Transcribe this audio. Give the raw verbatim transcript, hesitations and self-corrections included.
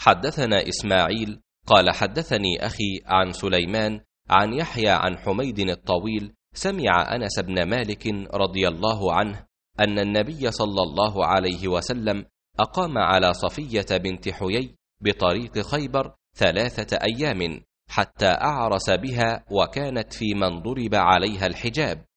حدثنا إسماعيل قال حدثني أخي عن سليمان عن يحيى عن حميد الطويل سمع أنس بن مالك رضي الله عنه أن النبي صلى الله عليه وسلم أقام على صفية بنت حيي بطريق خيبر ثلاثة أيام حتى أعرس بها، وكانت في من ضرب عليها الحجاب،